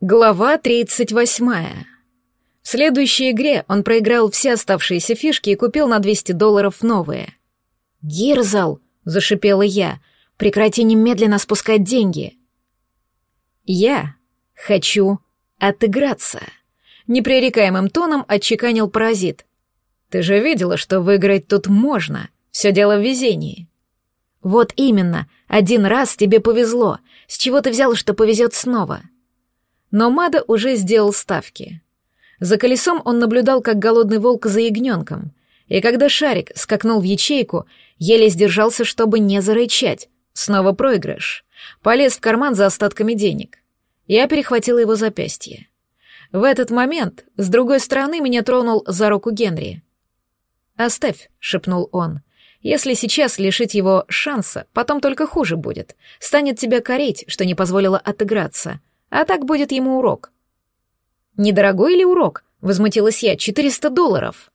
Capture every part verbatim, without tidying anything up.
Глава тридцать восьмая. В следующей игре он проиграл все оставшиеся фишки и купил на двести долларов новые. «Гирзл!» — зашипела я. «Прекрати немедленно спускать деньги!» «Я хочу отыграться!» — непререкаемым тоном отчеканил паразит. «Ты же видела, что выиграть тут можно. Все дело в везении». «Вот именно. Один раз тебе повезло. С чего ты взял, что повезет снова?» Но Мада уже сделал ставки. За колесом он наблюдал, как голодный волк за ягненком, и когда шарик скакнул в ячейку, еле сдержался, чтобы не зарычать. Снова проигрыш. Полез в карман за остатками денег. Я перехватила его запястье. В этот момент с другой стороны меня тронул за руку Генри. «Оставь», — шепнул он. «Если сейчас лишить его шанса, потом только хуже будет. Станет тебя корить, что не позволила отыграться. А так будет ему урок». «Недорогой ли урок?» — возмутилась я. «Четыреста долларов».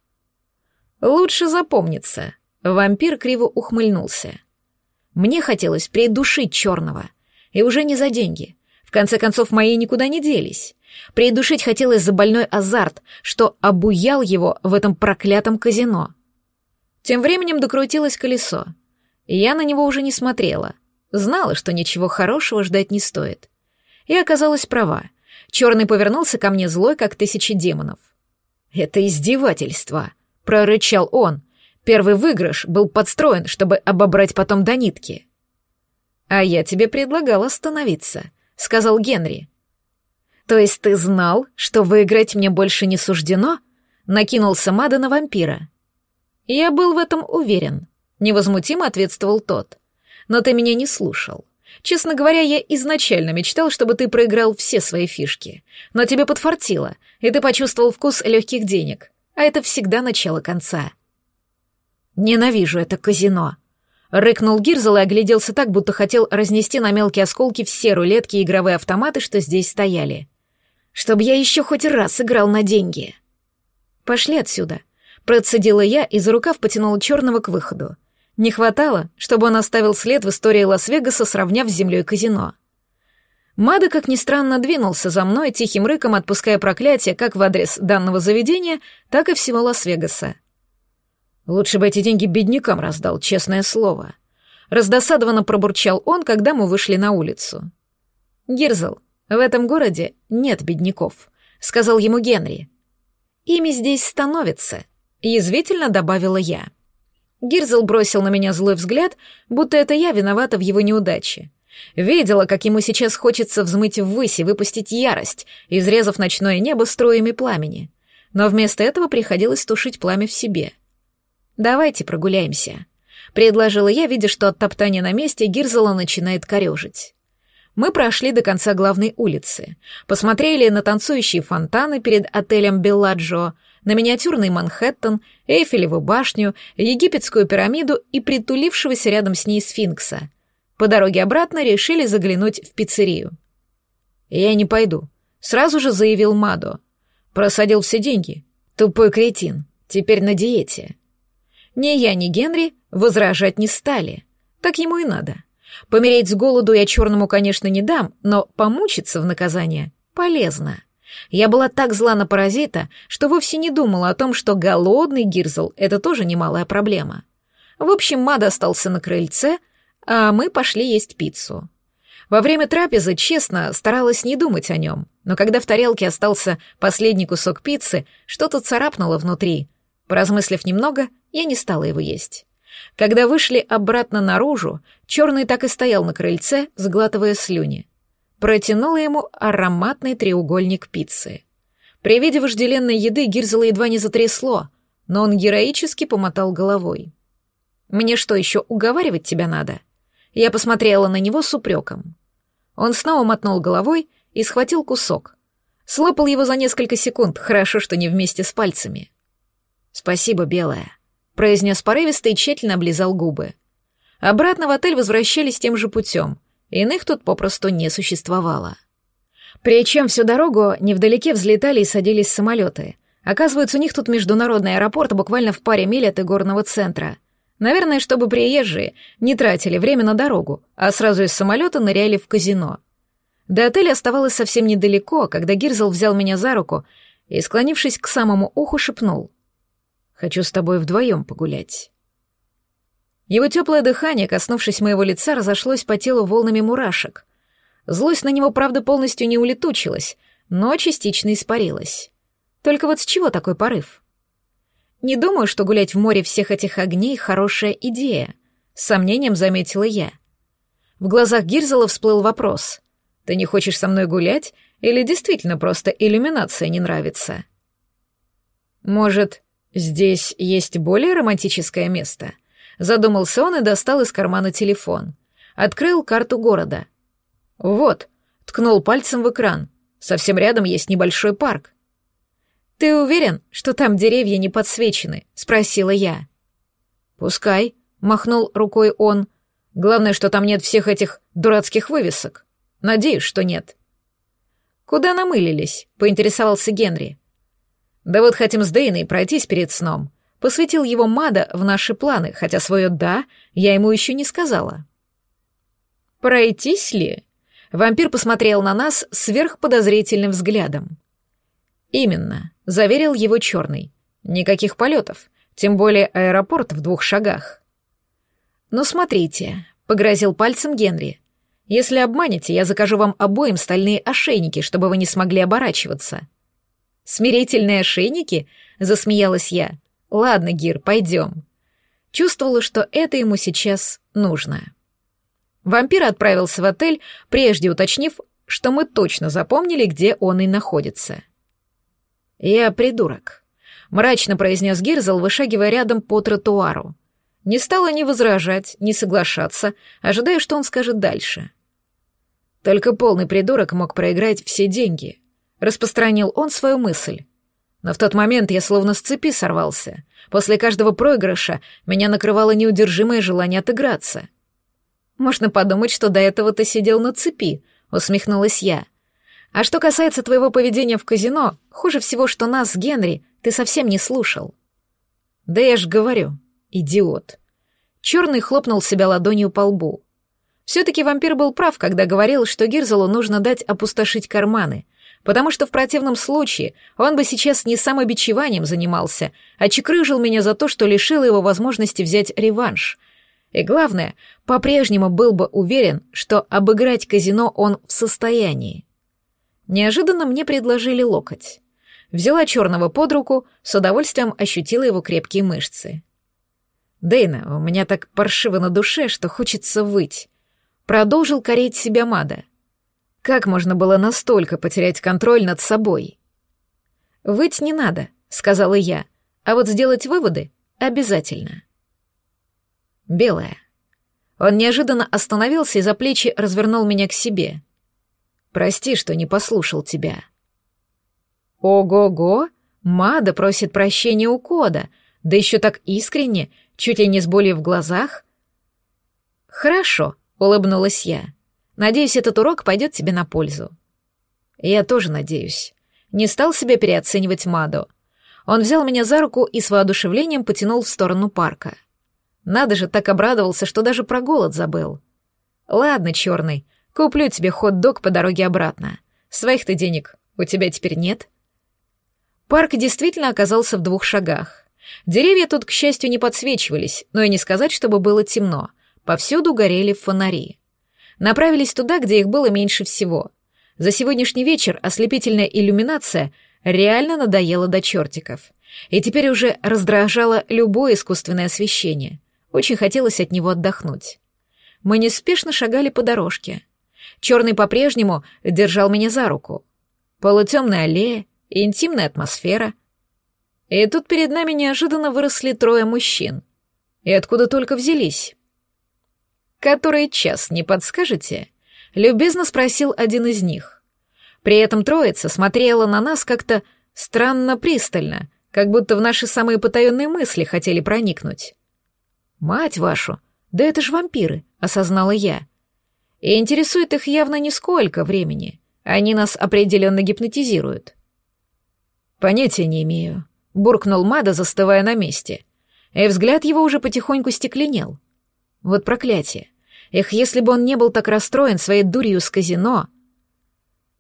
«Лучше запомнится». Вампир криво ухмыльнулся. «Мне хотелось придушить черного. И уже не за деньги. В конце концов, мои никуда не делись. Придушить хотелось за больной азарт, что обуял его в этом проклятом казино». Тем временем докрутилось колесо. И я на него уже не смотрела. Знала, что ничего хорошего ждать не стоит. И оказалась права. Черный повернулся ко мне злой, как тысячи демонов. «Это издевательство», — прорычал он. «Первый выигрыш был подстроен, чтобы обобрать потом до нитки». «А я тебе предлагал остановиться», — сказал Генри. «То есть ты знал, что выиграть мне больше не суждено?» — накинулся Мада на вампира. «Я был в этом уверен», — невозмутимо ответствовал тот. «Но ты меня не слушал. Честно говоря, я изначально мечтал, чтобы ты проиграл все свои фишки. Но тебе подфартило, и ты почувствовал вкус легких денег. А это всегда начало конца». «Ненавижу это казино», — рыкнул Гирзл и огляделся так, будто хотел разнести на мелкие осколки все рулетки и игровые автоматы, что здесь стояли. «Чтоб я еще хоть раз играл на деньги». «Пошли отсюда», — процедила я и за рукав потянула черного к выходу. Не хватало, чтобы он оставил след в истории Лас-Вегаса, сравняв с землей казино. Мада, как ни странно, двинулся за мной, тихим рыком отпуская проклятие как в адрес данного заведения, так и всего Лас-Вегаса. «Лучше бы эти деньги беднякам раздал, честное слово». Раздосадованно пробурчал он, когда мы вышли на улицу. «Гирзл, в этом городе нет бедняков», — сказал ему Генри. «Ими здесь становится», — язвительно добавила я. Гирзл бросил на меня злой взгляд, будто это я виновата в его неудаче. Видела, как ему сейчас хочется взмыть ввысь и выпустить ярость, изрезав ночное небо струями пламени. Но вместо этого приходилось тушить пламя в себе. «Давайте прогуляемся», — предложила я, видя, что от топтания на месте Гирзла начинает корежить. Мы прошли до конца главной улицы, посмотрели на танцующие фонтаны перед отелем «Белладжо», на миниатюрный Манхэттен, Эйфелеву башню, египетскую пирамиду и притулившегося рядом с ней сфинкса. По дороге обратно решили заглянуть в пиццерию. «Я не пойду», — сразу же заявил Мадо. «Просадил все деньги. Тупой кретин. Теперь на диете». Ни я, ни Генри возражать не стали. Так ему и надо. Помереть с голоду я черному, конечно, не дам, но помучиться в наказание полезно. Я была так зла на паразита, что вовсе не думала о том, что голодный Гирзл — это тоже немалая проблема. В общем, Мада остался на крыльце, а мы пошли есть пиццу. Во время трапезы, честно, старалась не думать о нем, но когда в тарелке остался последний кусок пиццы, что-то царапнуло внутри. Поразмыслив немного, я не стала его есть. Когда вышли обратно наружу, черный так и стоял на крыльце, сглатывая слюни. Протянула ему ароматный треугольник пиццы. При виде вожделенной еды Гирзла едва не затрясло, но он героически помотал головой. «Мне что, еще уговаривать тебя надо?» Я посмотрела на него с упреком. Он снова мотнул головой и схватил кусок. Слопал его за несколько секунд, хорошо, что не вместе с пальцами. «Спасибо, белая», — произнес порывисто и тщательно облизал губы. Обратно в отель возвращались тем же путем. Иных тут попросту не существовало. Причем всю дорогу невдалеке взлетали и садились самолеты. Оказывается, у них тут международный аэропорт буквально в паре миль от игорного центра. Наверное, чтобы приезжие не тратили время на дорогу, а сразу из самолета ныряли в казино. До отеля оставалось совсем недалеко, когда Гирзл взял меня за руку и, склонившись к самому уху, шепнул: «Хочу с тобой вдвоем погулять». Его теплое дыхание, коснувшись моего лица, разошлось по телу волнами мурашек. Злость на него, правда, полностью не улетучилась, но частично испарилась. Только вот с чего такой порыв? Не думаю, что гулять в море всех этих огней — хорошая идея, с сомнением заметила я. В глазах Гирзела всплыл вопрос: «Ты не хочешь со мной гулять или действительно просто иллюминация не нравится?» «Может, здесь есть более романтическое место?» Задумался он и достал из кармана телефон. Открыл карту города. «Вот», — ткнул пальцем в экран, — «совсем рядом есть небольшой парк». «Ты уверен, что там деревья не подсвечены?» — спросила я. «Пускай», — махнул рукой он. «Главное, что там нет всех этих дурацких вывесок. Надеюсь, что нет». «Куда намылились?» — поинтересовался Генри. «Да вот хотим с Дейной пройтись перед сном». Посвятил его Мада в наши планы, хотя свое «да» я ему еще не сказала. «Пройтись ли?» Вампир посмотрел на нас сверхподозрительным взглядом. «Именно», — заверил его Черный. «Никаких полетов, тем более аэропорт в двух шагах». «Ну смотрите», — погрозил пальцем Генри. «Если обманете, я закажу вам обоим стальные ошейники, чтобы вы не смогли оборачиваться». «Смирительные ошейники?» — засмеялась я. «Ладно, Гир, пойдем». Чувствовала, что это ему сейчас нужно. Вампир отправился в отель, прежде уточнив, что мы точно запомнили, где он и находится. «Я придурок», — мрачно произнес Гирзл, вышагивая рядом по тротуару. Не стала ни возражать, ни соглашаться, ожидая, что он скажет дальше. «Только полный придурок мог проиграть все деньги», — распространил он свою мысль. Но в тот момент я словно с цепи сорвался. После каждого проигрыша меня накрывало неудержимое желание отыграться. «Можно подумать, что до этого ты сидел на цепи», — усмехнулась я. «А что касается твоего поведения в казино, хуже всего, что нас с Генри ты совсем не слушал». «Да я ж говорю, идиот». Черный хлопнул себя ладонью по лбу. Все-таки вампир был прав, когда говорил, что Гирзелу нужно дать опустошить карманы, потому что в противном случае он бы сейчас не самобичеванием занимался, а чекрыжил меня за то, что лишил его возможности взять реванш. И главное, по-прежнему был бы уверен, что обыграть казино он в состоянии. Неожиданно мне предложили локоть. Взяла Черного под руку, с удовольствием ощутила его крепкие мышцы. «Дейна, у меня так паршиво на душе, что хочется выть». Продолжил корить себя Мада. Как можно было настолько потерять контроль над собой? «Выть не надо», — сказала я, «а вот сделать выводы обязательно». Белая. Он неожиданно остановился и за плечи развернул меня к себе. «Прости, что не послушал тебя». Ого-го, Мада просит прощения у Кода, да еще так искренне, чуть ли не с болью в глазах. «Хорошо», — улыбнулась я. «Надеюсь, этот урок пойдет тебе на пользу». Я тоже надеюсь. Не стал себя переоценивать Маду. Он взял меня за руку и с воодушевлением потянул в сторону парка. Надо же, так обрадовался, что даже про голод забыл. «Ладно, Черный, куплю тебе хот-дог по дороге обратно. Своих-то денег у тебя теперь нет». Парк действительно оказался в двух шагах. Деревья тут, к счастью, не подсвечивались, но и не сказать, чтобы было темно. Повсюду горели фонари. Направились туда, где их было меньше всего. За сегодняшний вечер ослепительная иллюминация реально надоела до чертиков. И теперь уже раздражало любое искусственное освещение. Очень хотелось от него отдохнуть. Мы неспешно шагали по дорожке. Черный по-прежнему держал меня за руку. Полутемная аллея и интимная атмосфера. И тут перед нами неожиданно выросли трое мужчин. И откуда только взялись? «Который час, не подскажете?» — любезно спросил один из них. При этом троица смотрела на нас как-то странно пристально, как будто в наши самые потаенные мысли хотели проникнуть. «Мать вашу, да это ж вампиры», — осознала я. И интересует их явно не сколько времени. Они нас определенно гипнотизируют. «Понятия не имею», — буркнул Мада, застывая на месте. И взгляд его уже потихоньку стекленел. Вот проклятие. Эх, если бы он не был так расстроен своей дурью с казино.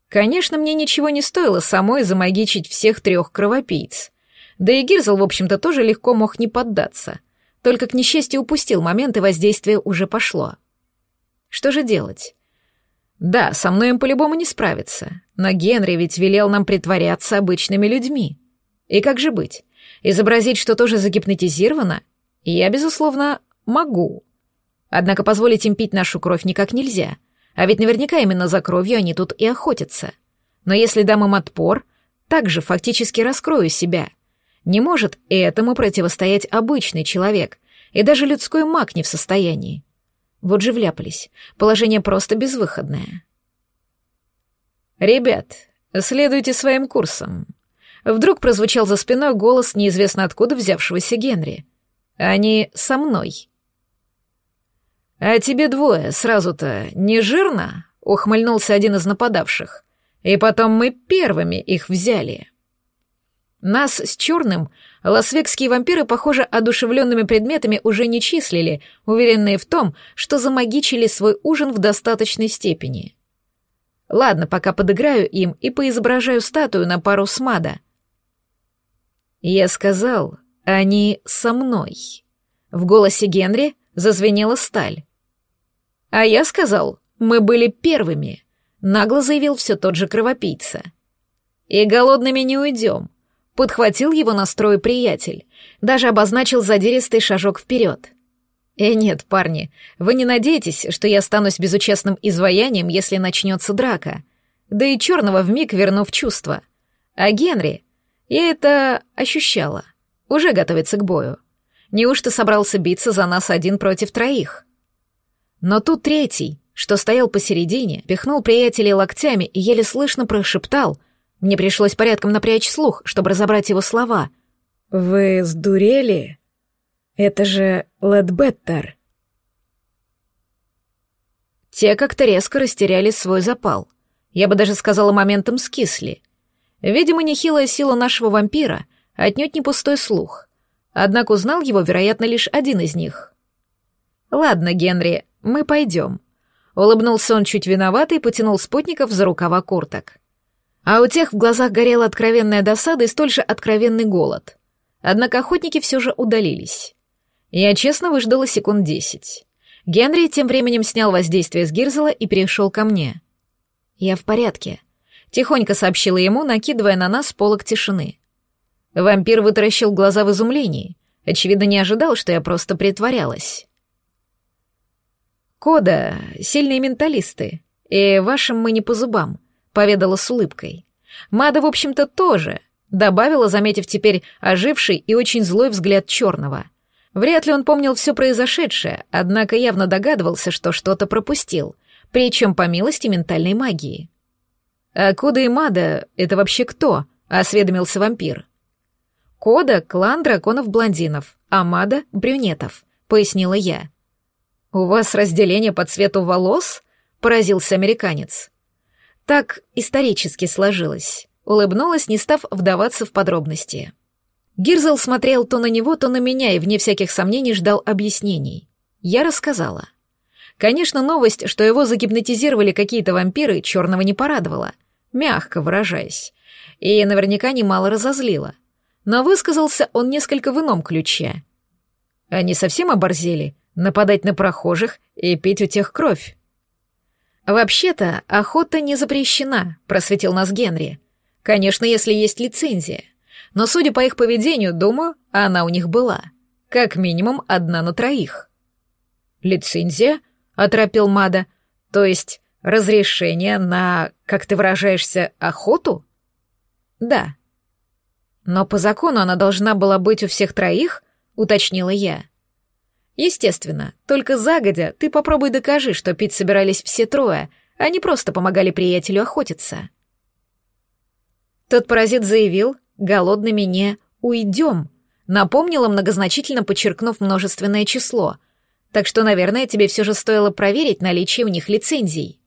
Конечно, мне ничего не стоило самой замагичить всех трех кровопийц. Да и Гирзл, в общем-то, тоже легко мог не поддаться. Только, к несчастью, упустил момент, и воздействие уже пошло. Что же делать? Да, со мной им по-любому не справиться, но Генри ведь велел нам притворяться обычными людьми. И как же быть? Изобразить, что тоже загипнотизировано? Я, безусловно, могу. Однако позволить им пить нашу кровь никак нельзя, а ведь наверняка именно за кровью они тут и охотятся. Но если дам им отпор, также фактически раскрою себя. Не может этому противостоять обычный человек, и даже людской маг не в состоянии. Вот же вляпались. Положение просто безвыходное. «Ребят, следуйте своим курсом». Вдруг прозвучал за спиной голос неизвестно откуда взявшегося Генри. «Они со мной». «А тебе двое сразу-то не жирно?» — ухмыльнулся один из нападавших. «И потом мы первыми их взяли». Нас с черным лас-векские вампиры, похоже, одушевленными предметами уже не числили, уверенные в том, что замагичили свой ужин в достаточной степени. Ладно, пока подыграю им и поизображаю статую на пару с Мада. Я сказал, они со мной. В голосе Генри зазвенела сталь. А я сказал, мы были первыми, нагло заявил все тот же кровопийца. И голодными не уйдем. Подхватил его настрой приятель, даже обозначил задиристый шажок вперед. Э, нет, парни, вы не надеетесь, что я останусь безучастным изваянием, если начнется драка. Да и черного вмиг верну в чувство. А Генри, я это ощущала, уже готовится к бою. Неужто собрался биться за нас один против троих? Но тут третий, что стоял посередине, пихнул приятелей локтями и еле слышно прошептал. Мне пришлось порядком напрячь слух, чтобы разобрать его слова. «Вы сдурели? Это же Ледбеттер». Те как-то резко растеряли свой запал. Я бы даже сказала, моментом скисли. Видимо, нехилая сила нашего вампира, отнюдь не пустой слух. Однако узнал его, вероятно, лишь один из них. «Ладно, Генри, мы пойдем». Улыбнулся он чуть виновато и потянул спутников за рукава курток. А у тех в глазах горела откровенная досада и столь же откровенный голод. Однако охотники все же удалились. Я честно выждала секунд десять. Генри тем временем снял воздействие с Гирзела и перешел ко мне. «Я в порядке», — тихонько сообщила ему, накидывая на нас полог тишины. Вампир вытаращил глаза в изумлении. Очевидно, не ожидал, что я просто притворялась. «Кода — сильные менталисты, и вашим мы не по зубам», — поведала с улыбкой. Мада, в общем-то, тоже, добавила, заметив теперь оживший и очень злой взгляд черного. Вряд ли он помнил все произошедшее, однако явно догадывался, что что-то пропустил, причем по милости ментальной магии. «А Кода и Мада — это вообще кто?» — осведомился вампир. «Кода — клан драконов-блондинов, а Мада — брюнетов», — пояснила я. «У вас разделение по цвету волос?» — поразился американец. Так исторически сложилось. Улыбнулась, не став вдаваться в подробности. Гирзел смотрел то на него, то на меня и, вне всяких сомнений, ждал объяснений. Я рассказала. Конечно, новость, что его загипнотизировали какие-то вампиры, черного не порадовала, мягко выражаясь, и наверняка немало разозлила. Но высказался он несколько в ином ключе. Они совсем оборзели нападать на прохожих и пить у тех кровь. «Вообще-то охота не запрещена», — просветил нас Генри. «Конечно, если есть лицензия. Но, судя по их поведению, думаю, она у них была. Как минимум одна на троих». «Лицензия?» — оторопил Мада. «То есть разрешение на, как ты выражаешься, охоту?» «Да». «Но по закону она должна была быть у всех троих?» — уточнила я. Естественно, только загодя ты попробуй докажи, что пить собирались все трое, а не просто помогали приятелю охотиться. Тот паразит заявил, голодными не уйдем, напомнила, многозначительно подчеркнув множественное число, так что, наверное, тебе все же стоило проверить наличие у них лицензий.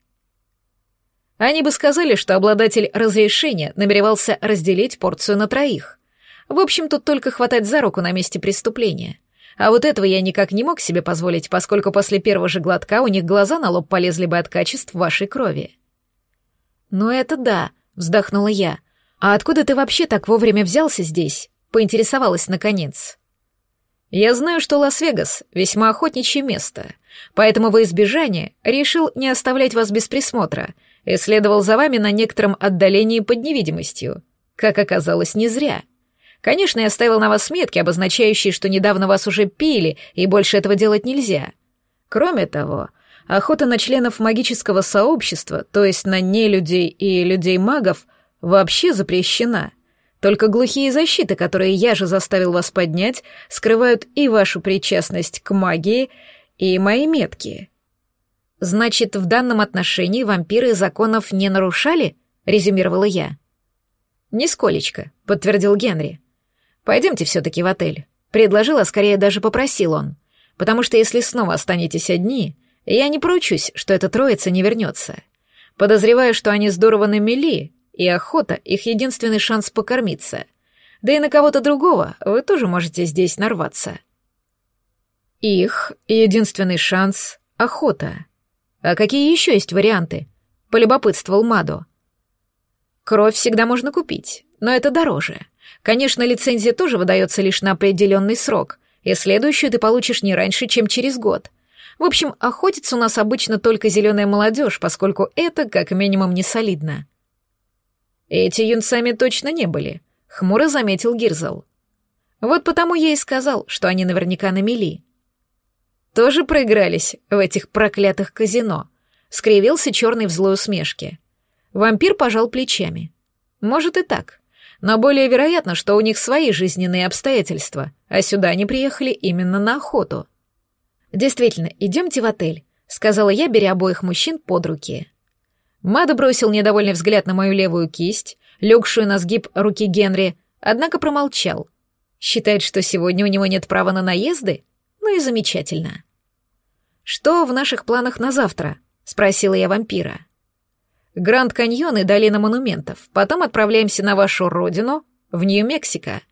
Они бы сказали, что обладатель разрешения намеревался разделить порцию на троих. В общем, тут только хватать за руку на месте преступления. А вот этого я никак не мог себе позволить, поскольку после первого же глотка у них глаза на лоб полезли бы от качеств вашей крови. «Ну это да», — вздохнула я. «А откуда ты вообще так вовремя взялся здесь?» — поинтересовалась наконец. «Я знаю, что Лас-Вегас — весьма охотничье место, поэтому во избежание решил не оставлять вас без присмотра и следовал за вами на некотором отдалении под невидимостью. Как оказалось, не зря. Конечно, я оставил на вас метки, обозначающие, что недавно вас уже пили, и больше этого делать нельзя. Кроме того, охота на членов магического сообщества, то есть на нелюдей и людей-магов, вообще запрещена. Только глухие защиты, которые я же заставил вас поднять, скрывают и вашу причастность к магии, и мои метки». «Значит, в данном отношении вампиры законов не нарушали?» — резюмировала я. «Нисколечко», — подтвердил Генри. «Пойдемте все-таки в отель», — предложил, а скорее даже попросил он, «потому что если снова останетесь одни, я не поручусь, что эта троица не вернется. Подозреваю, что они здорово намели, и охота — их единственный шанс покормиться. Да и на кого-то другого вы тоже можете здесь нарваться». «Их единственный шанс — охота. А какие еще есть варианты?» — полюбопытствовал Мадо. «Кровь всегда можно купить, но это дороже. Конечно, лицензия тоже выдается лишь на определенный срок, и следующую ты получишь не раньше, чем через год. В общем, охотится у нас обычно только зеленая молодежь, поскольку это, как минимум, не солидно». «Эти юнцами точно не были», — хмуро заметил Гирзл. «Вот потому я и сказал, что они наверняка на мели». «Тоже проигрались в этих проклятых казино», — скривился черный в злой усмешке. Вампир пожал плечами. «Может и так, но более вероятно, что у них свои жизненные обстоятельства, а сюда они приехали именно на охоту». «Действительно, идемте в отель», — сказала я, беря обоих мужчин под руки. Мадо бросил недовольный взгляд на мою левую кисть, легшую на сгиб руки Генри, однако промолчал. Считает, что сегодня у него нет права на наезды? Ну и замечательно. «Что в наших планах на завтра?» — спросила я вампира. «Гранд Каньон и долина монументов. Потом отправляемся на вашу родину, в Нью-Мексико».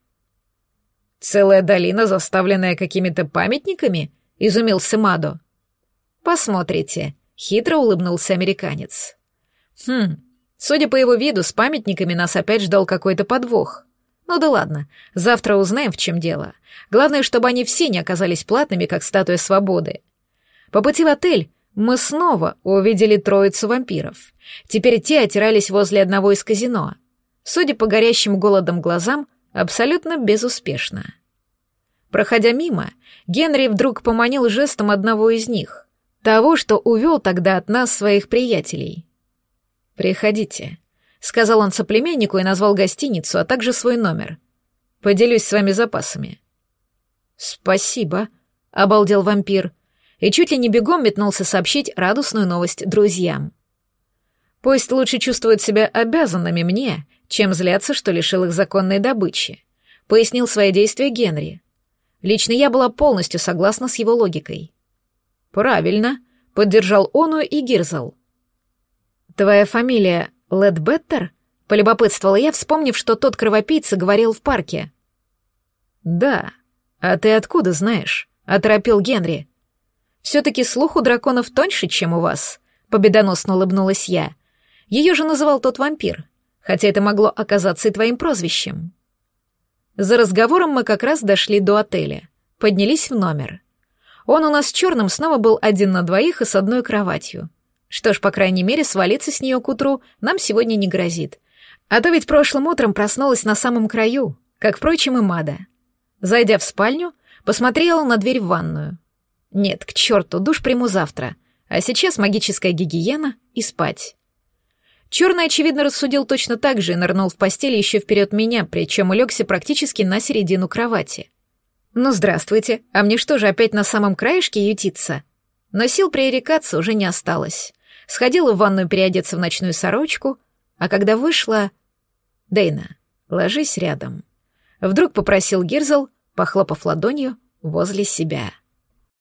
«Целая долина, заставленная какими-то памятниками?» — изумился Мадо. «Посмотрите», — хитро улыбнулся американец. «Хм, судя по его виду, с памятниками нас опять ждал какой-то подвох. Ну да ладно, завтра узнаем, в чем дело. Главное, чтобы они все не оказались платными, как статуя свободы». По пути в отель мы снова увидели троицу вампиров. Теперь те отирались возле одного из казино. Судя по горящим голодом глазам, абсолютно безуспешно. Проходя мимо, Генри вдруг поманил жестом одного из них, того, что увел тогда от нас своих приятелей. «Приходите», — сказал он соплеменнику и назвал гостиницу, а также свой номер. «Поделюсь с вами запасами». «Спасибо», — обалдел вампир, и чуть ли не бегом метнулся сообщить радостную новость друзьям. «Пусть лучше чувствуют себя обязанными мне, чем злятся, что лишил их законной добычи», — пояснил свои действия Генри. Лично я была полностью согласна с его логикой. «Правильно», — поддержал Ону и Гирзл. «Твоя фамилия Ледбеттер?» — полюбопытствовала я, вспомнив, что тот кровопийца говорил в парке. «Да. А ты откуда знаешь?» — оторопил Генри. «Все-таки слух у драконов тоньше, чем у вас», — победоносно улыбнулась я. Ее же называл тот вампир, хотя это могло оказаться и твоим прозвищем. За разговором мы как раз дошли до отеля, поднялись в номер. Он у нас с черным снова был один на двоих и с одной кроватью. Что ж, по крайней мере, свалиться с нее к утру нам сегодня не грозит. А то ведь прошлым утром проснулась на самом краю, как, впрочем, и Мада. Зайдя в спальню, посмотрела на дверь в ванную. Нет, к черту, душ приму завтра, а сейчас магическая гигиена и спать. Черный, очевидно, рассудил точно так же и нырнул в постель еще вперед меня, причем улегся практически на середину кровати. Ну, здравствуйте, а мне что же, опять на самом краешке ютиться? Но сил пререкаться уже не осталось. Сходила в ванную переодеться в ночную сорочку, а когда вышла... «Дейна, ложись рядом», — вдруг попросил Гирзл, похлопав ладонью возле себя.